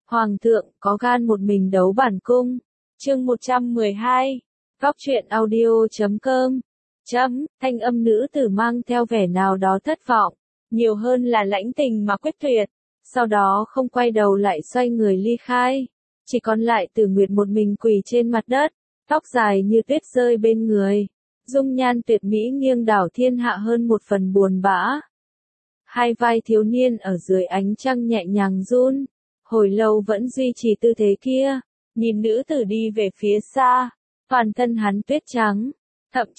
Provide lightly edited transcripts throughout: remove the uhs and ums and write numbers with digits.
Hoàng thượng có gan một mình đấu bản cung. Chương 112. Góc truyện audio.com. Thanh âm nữ tử mang theo vẻ nào đó thất vọng, nhiều hơn là lãnh tình mà quyết tuyệt, sau đó không quay đầu lại xoay người ly khai. Chỉ còn lại Tử Nguyệt một mình quỳ trên mặt đất, tóc dài như tuyết rơi bên người, dung nhan tuyệt mỹ nghiêng đảo thiên hạ hơn một phần buồn bã. Hai vai thiếu niên ở dưới ánh trăng nhẹ nhàng run, hồi lâu vẫn duy trì tư thế kia, nhìn nữ tử đi về phía xa, toàn thân hắn tuyết trắng, thậm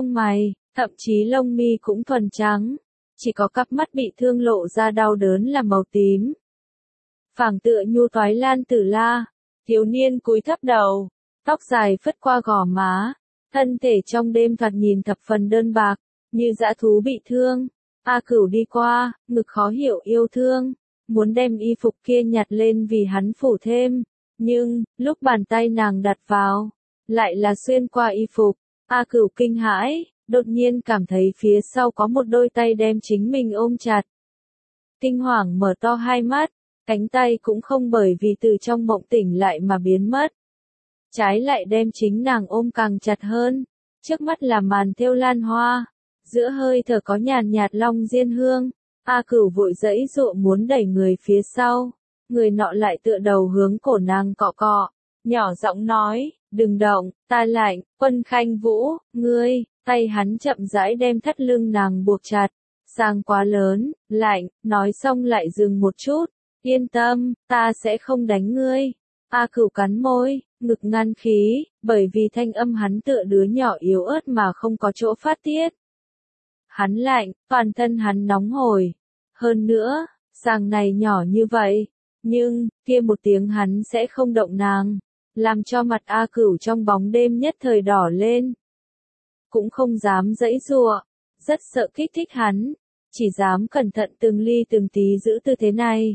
chí lông mi cũng thuần trắng, chỉ có cặp mắt bị thương lộ ra đau đớn là màu tím. Phảng tựa nhu toái lan tử la, thiếu niên cúi thấp đầu, tóc dài phất qua gò má, thân thể trong đêm thoạt nhìn thập phần đơn bạc, như dã thú bị thương. A Cửu đi qua, ngực khó hiểu yêu thương, muốn đem y phục kia nhặt lên vì hắn phủ thêm, nhưng, lúc bàn tay nàng đặt vào, lại là xuyên qua y phục. A Cửu kinh hãi, đột nhiên cảm thấy phía sau có một đôi tay đem chính mình ôm chặt. Kinh hoàng mở to hai mắt, cánh tay cũng không bởi vì từ trong mộng tỉnh lại mà biến mất. Trái lại đem chính nàng ôm càng chặt hơn, trước mắt là màn thêu lan hoa, giữa hơi thở có nhàn nhạt long diên hương. A Cửu vội giãy giụa muốn đẩy người phía sau, người nọ lại tựa đầu hướng cổ nàng cọ cọ, nhỏ giọng nói, đừng động, ta lạnh. Quân Khanh Vũ, ngươi. Tay hắn chậm rãi đem thắt lưng nàng buộc chặt, sang quá lớn, lạnh, nói xong lại dừng một chút, yên tâm, ta sẽ không đánh ngươi. A Cửu cắn môi, ngực ngăn khí, bởi vì thanh âm hắn tựa đứa nhỏ yếu ớt mà không có chỗ phát tiết. Hắn lạnh, toàn thân hắn nóng hổi. Hơn nữa, sàng này nhỏ như vậy, nhưng, kia một tiếng hắn sẽ không động nàng, làm cho mặt A Cửu trong bóng đêm nhất thời đỏ lên. Cũng không dám giãy giụa, rất sợ kích thích hắn, chỉ dám cẩn thận từng ly từng tí giữ tư thế này.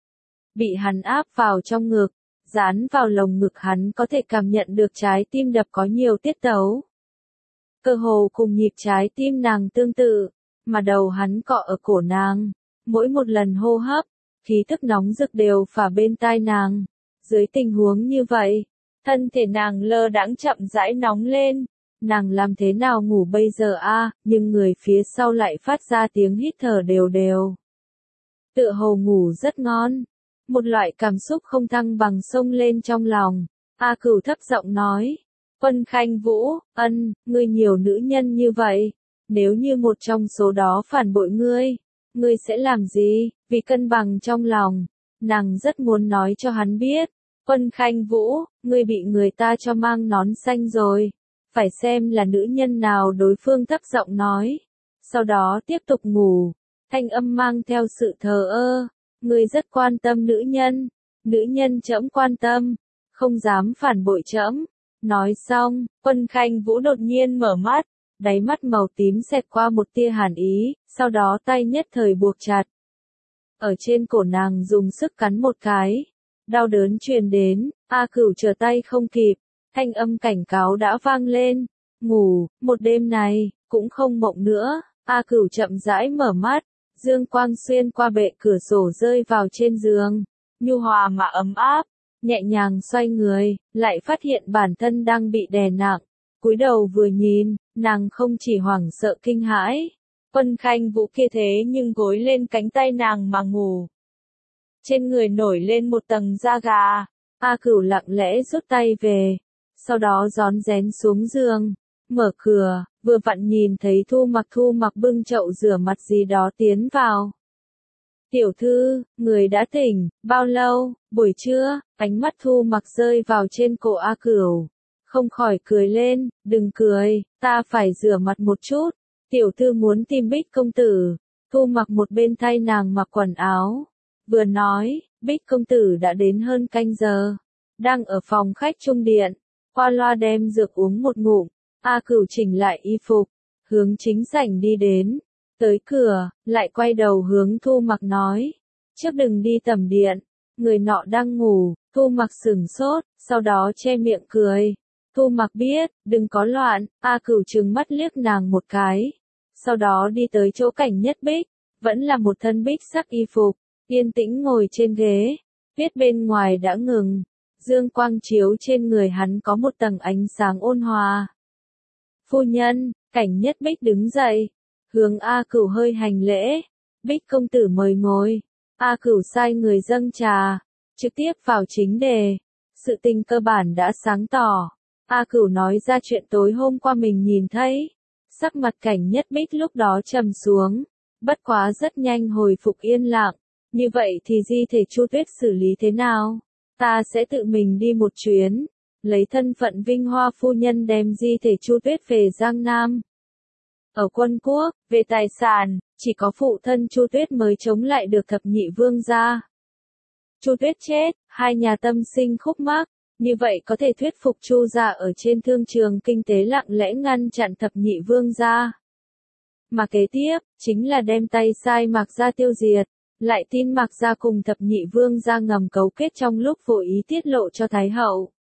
Bị hắn áp vào trong ngực, dán vào lồng ngực hắn có thể cảm nhận được trái tim đập có nhiều tiết tấu. Cơ hồ cùng nhịp trái tim nàng tương tự, mà đầu hắn cọ ở cổ nàng, mỗi một lần hô hấp, khí thức nóng rực đều phả bên tai nàng. Dưới tình huống như vậy, thân thể nàng lơ đãng chậm rãi nóng lên, nàng làm thế nào ngủ bây giờ a? Nhưng người phía sau lại phát ra tiếng hít thở đều đều. Tựa hồ ngủ rất ngon, một loại cảm xúc không thăng bằng xông lên trong lòng. A Cửu thấp giọng nói, Quân Khanh Vũ, ngươi nhiều nữ nhân như vậy, nếu như một trong số đó phản bội ngươi sẽ làm gì? Vì cân bằng trong lòng, nàng rất muốn nói cho hắn biết, Quân Khanh Vũ, ngươi bị người ta cho mang nón xanh rồi, phải xem là nữ nhân nào. Đối phương thấp giọng nói, sau đó tiếp tục ngủ, thanh âm mang theo sự thờ ơ, ngươi rất quan tâm nữ nhân trẫm quan tâm, không dám phản bội trẫm. Nói xong, Quân Khanh Vũ đột nhiên mở mắt, đáy mắt màu tím xẹt qua một tia hàn ý, sau đó tay nhất thời buộc chặt. Ở trên cổ nàng dùng sức cắn một cái, đau đớn truyền đến, A Cửu trở tay không kịp, thanh âm cảnh cáo đã vang lên, ngủ, một đêm này, cũng không mộng nữa. A Cửu chậm rãi mở mắt, dương quang xuyên qua bệ cửa sổ rơi vào trên giường, nhu hòa mà ấm áp. Nhẹ nhàng xoay người, lại phát hiện bản thân đang bị đè nặng. Cúi đầu vừa nhìn, nàng không chỉ hoảng sợ kinh hãi. Quân Khanh Vũ kia thế nhưng gối lên cánh tay nàng mà ngủ. Trên người nổi lên một tầng da gà. A Cửu lặng lẽ rút tay về, sau đó rón rén xuống giường, mở cửa, vừa vặn nhìn thấy Thu Mặc bưng chậu rửa mặt gì đó tiến vào. Tiểu thư, người đã tỉnh, bao lâu? Buổi trưa. Ánh mắt Thu Mặc rơi vào trên cổ A Cửu, không khỏi cười lên, đừng cười, ta phải rửa mặt một chút. Tiểu thư muốn tìm Bích công tử. Thu Mặc một bên thay nàng mặc quần áo, vừa nói, Bích công tử đã đến hơn canh giờ, đang ở phòng khách trung điện, qua loa đem dược uống một ngụm. A Cửu chỉnh lại y phục, hướng chính sảnh đi đến. Tới cửa, lại quay đầu hướng Thu Mặc nói, trước đừng đi tầm điện, người nọ đang ngủ. Thu Mặc sửng sốt, sau đó che miệng cười. Thu Mặc biết, đừng có loạn. A Cửu trừng mắt liếc nàng một cái, sau đó đi tới chỗ Cảnh Nhất Bích, vẫn là một thân bích sắc y phục, yên tĩnh ngồi trên ghế. Viết bên ngoài đã ngừng, dương quang chiếu trên người hắn có một tầng ánh sáng ôn hòa. Phu nhân, Cảnh Nhất Bích đứng dậy, hướng A Cửu hơi hành lễ, Bích công tử mời ngồi. A Cửu sai người dâng trà, trực tiếp vào chính đề. Sự tình cơ bản đã sáng tỏ. A Cửu nói ra chuyện tối hôm qua mình nhìn thấy. Sắc mặt Cảnh Nhất Bích lúc đó trầm xuống, bất quá rất nhanh hồi phục yên lặng. Như vậy thì di thể Chu Tuyết xử lý thế nào? Ta sẽ tự mình đi một chuyến, lấy thân phận Vinh Hoa phu nhân đem di thể Chu Tuyết về Giang Nam. Ở quân quốc, về tài sản, chỉ có phụ thân Chu Tuyết mới chống lại được thập nhị vương gia. Chu Tuyết chết, hai nhà tâm sinh khúc mắc, như vậy có thể thuyết phục Chu gia ở trên thương trường kinh tế lặng lẽ ngăn chặn thập nhị vương gia. Mà kế tiếp, chính là đem tay sai Mạc gia tiêu diệt, lại tin Mạc gia cùng thập nhị vương gia ngầm cấu kết trong lúc vô ý tiết lộ cho Thái hậu.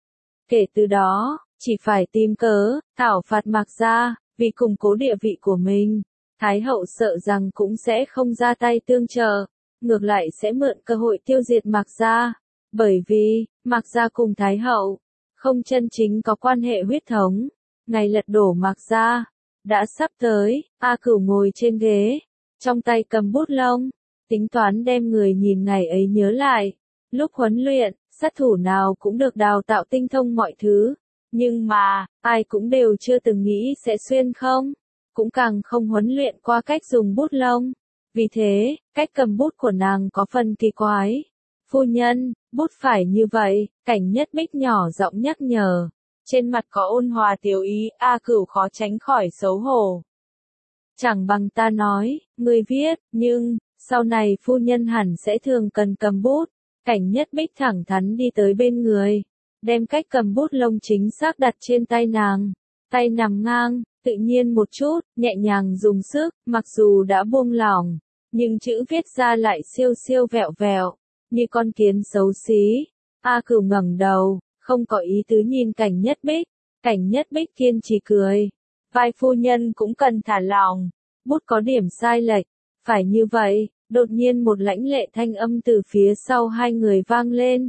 Kể từ đó, chỉ phải tìm cớ, thảo phạt Mạc gia, vì củng cố địa vị của mình. Thái hậu sợ rằng cũng sẽ không ra tay tương trợ, ngược lại sẽ mượn cơ hội tiêu diệt Mạc gia. Bởi vì, Mạc gia cùng Thái hậu, không chân chính có quan hệ huyết thống. Ngày lật đổ Mạc gia, đã sắp tới. A Cửu ngồi trên ghế, trong tay cầm bút lông, tính toán đem người nhìn ngày ấy nhớ lại. Lúc huấn luyện, sát thủ nào cũng được đào tạo tinh thông mọi thứ. Nhưng mà, ai cũng đều chưa từng nghĩ sẽ xuyên không, cũng càng không huấn luyện qua cách dùng bút lông. Vì thế, cách cầm bút của nàng có phần kỳ quái. Phu nhân, bút phải như vậy, Cảnh Nhất Bích nhỏ giọng nhắc nhở. Trên mặt có ôn hòa tiểu ý, A Cửu khó tránh khỏi xấu hổ. Chẳng bằng ta nói, người viết, nhưng, sau này phu nhân hẳn sẽ thường cần cầm bút. Cảnh Nhất Bích thẳng thắn đi tới bên người, đem cách cầm bút lông chính xác đặt trên tay nàng. Tay nằm ngang, tự nhiên một chút, nhẹ nhàng dùng sức, mặc dù đã buông lỏng, nhưng chữ viết ra lại siêu siêu vẹo vẹo, như con kiến xấu xí. A Cửu ngẩng đầu, không có ý tứ nhìn Cảnh Nhất Bích. Cảnh Nhất Bích kiên trì cười. Vai phu nhân cũng cần thả lỏng, bút có điểm sai lệch, phải như vậy. Đột nhiên một lãnh lệ thanh âm từ phía sau hai người vang lên.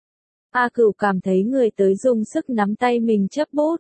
A Cửu cảm thấy người tới dùng sức nắm tay mình chấp bút.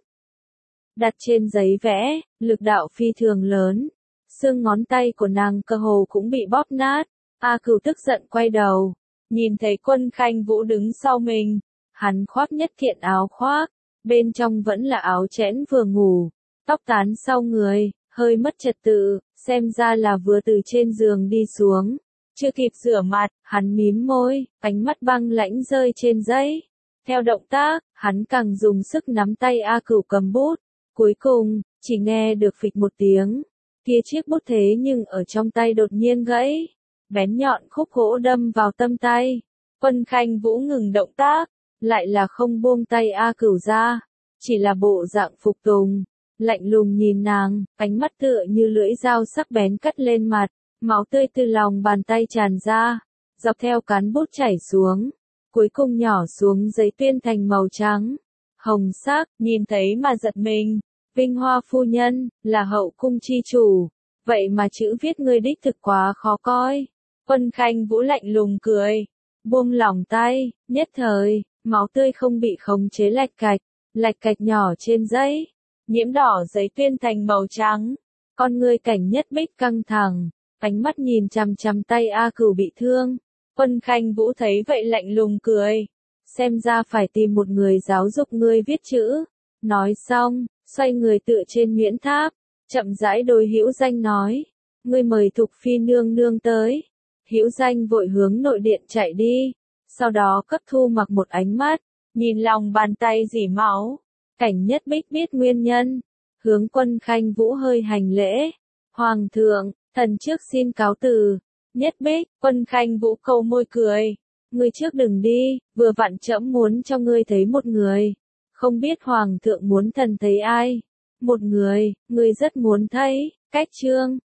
Đặt trên giấy vẽ, lực đạo phi thường lớn. Xương ngón tay của nàng cơ hồ cũng bị bóp nát. A Cửu tức giận quay đầu, nhìn thấy Quân Khanh Vũ đứng sau mình. Hắn khoác nhất kiện áo khoác, bên trong vẫn là áo chẽn vừa ngủ, tóc tán sau người, hơi mất trật tự, xem ra là vừa từ trên giường đi xuống. Chưa kịp rửa mặt, hắn mím môi, ánh mắt băng lãnh rơi trên giấy. Theo động tác, hắn càng dùng sức nắm tay A Cửu cầm bút. Cuối cùng, chỉ nghe được phịch một tiếng. Kia chiếc bút thế nhưng ở trong tay đột nhiên gãy. Bén nhọn khúc gỗ đâm vào tâm tay. Quân Khanh Vũ ngừng động tác, lại là không buông tay A Cửu ra. Chỉ là bộ dạng phục tùng, lạnh lùng nhìn nàng, ánh mắt tựa như lưỡi dao sắc bén cắt lên mặt. Máu tươi từ lòng bàn tay tràn ra, dọc theo cán bút chảy xuống, cuối cùng nhỏ xuống giấy tuyên thành màu trắng, hồng sắc, nhìn thấy mà giật mình. Vinh Hoa phu nhân, là hậu cung chi chủ, vậy mà chữ viết ngươi đích thực quá khó coi. Quân Khanh Vũ lạnh lùng cười, buông lỏng tay, nhất thời, máu tươi không bị khống chế lạch cạch nhỏ trên giấy, nhiễm đỏ giấy tuyên thành màu trắng. Con ngươi Cảnh Nhất Bích căng thẳng, ánh mắt nhìn chằm chằm tay A Cửu bị thương. Quân Khanh Vũ thấy vậy lạnh lùng cười. Xem ra phải tìm một người giáo dục ngươi viết chữ. Nói xong, xoay người tựa trên miễn tháp, chậm rãi đối Hữu Danh nói. Ngươi mời Thục Phi nương nương tới. Hữu Danh vội hướng nội điện chạy đi. Sau đó cấp Thu Mặc một ánh mắt, nhìn lòng bàn tay rỉ máu. Cảnh Nhất Bích biết nguyên nhân. Hướng Quân Khanh Vũ hơi hành lễ. Hoàng thượng, thần trước xin cáo từ. Nhất Bích, Quân Khanh Vũ câu môi cười. Ngươi trước đừng đi, vừa vặn trẫm muốn cho ngươi thấy một người. Không biết Hoàng thượng muốn thần thấy ai? Một người, ngươi rất muốn thấy. Cách chương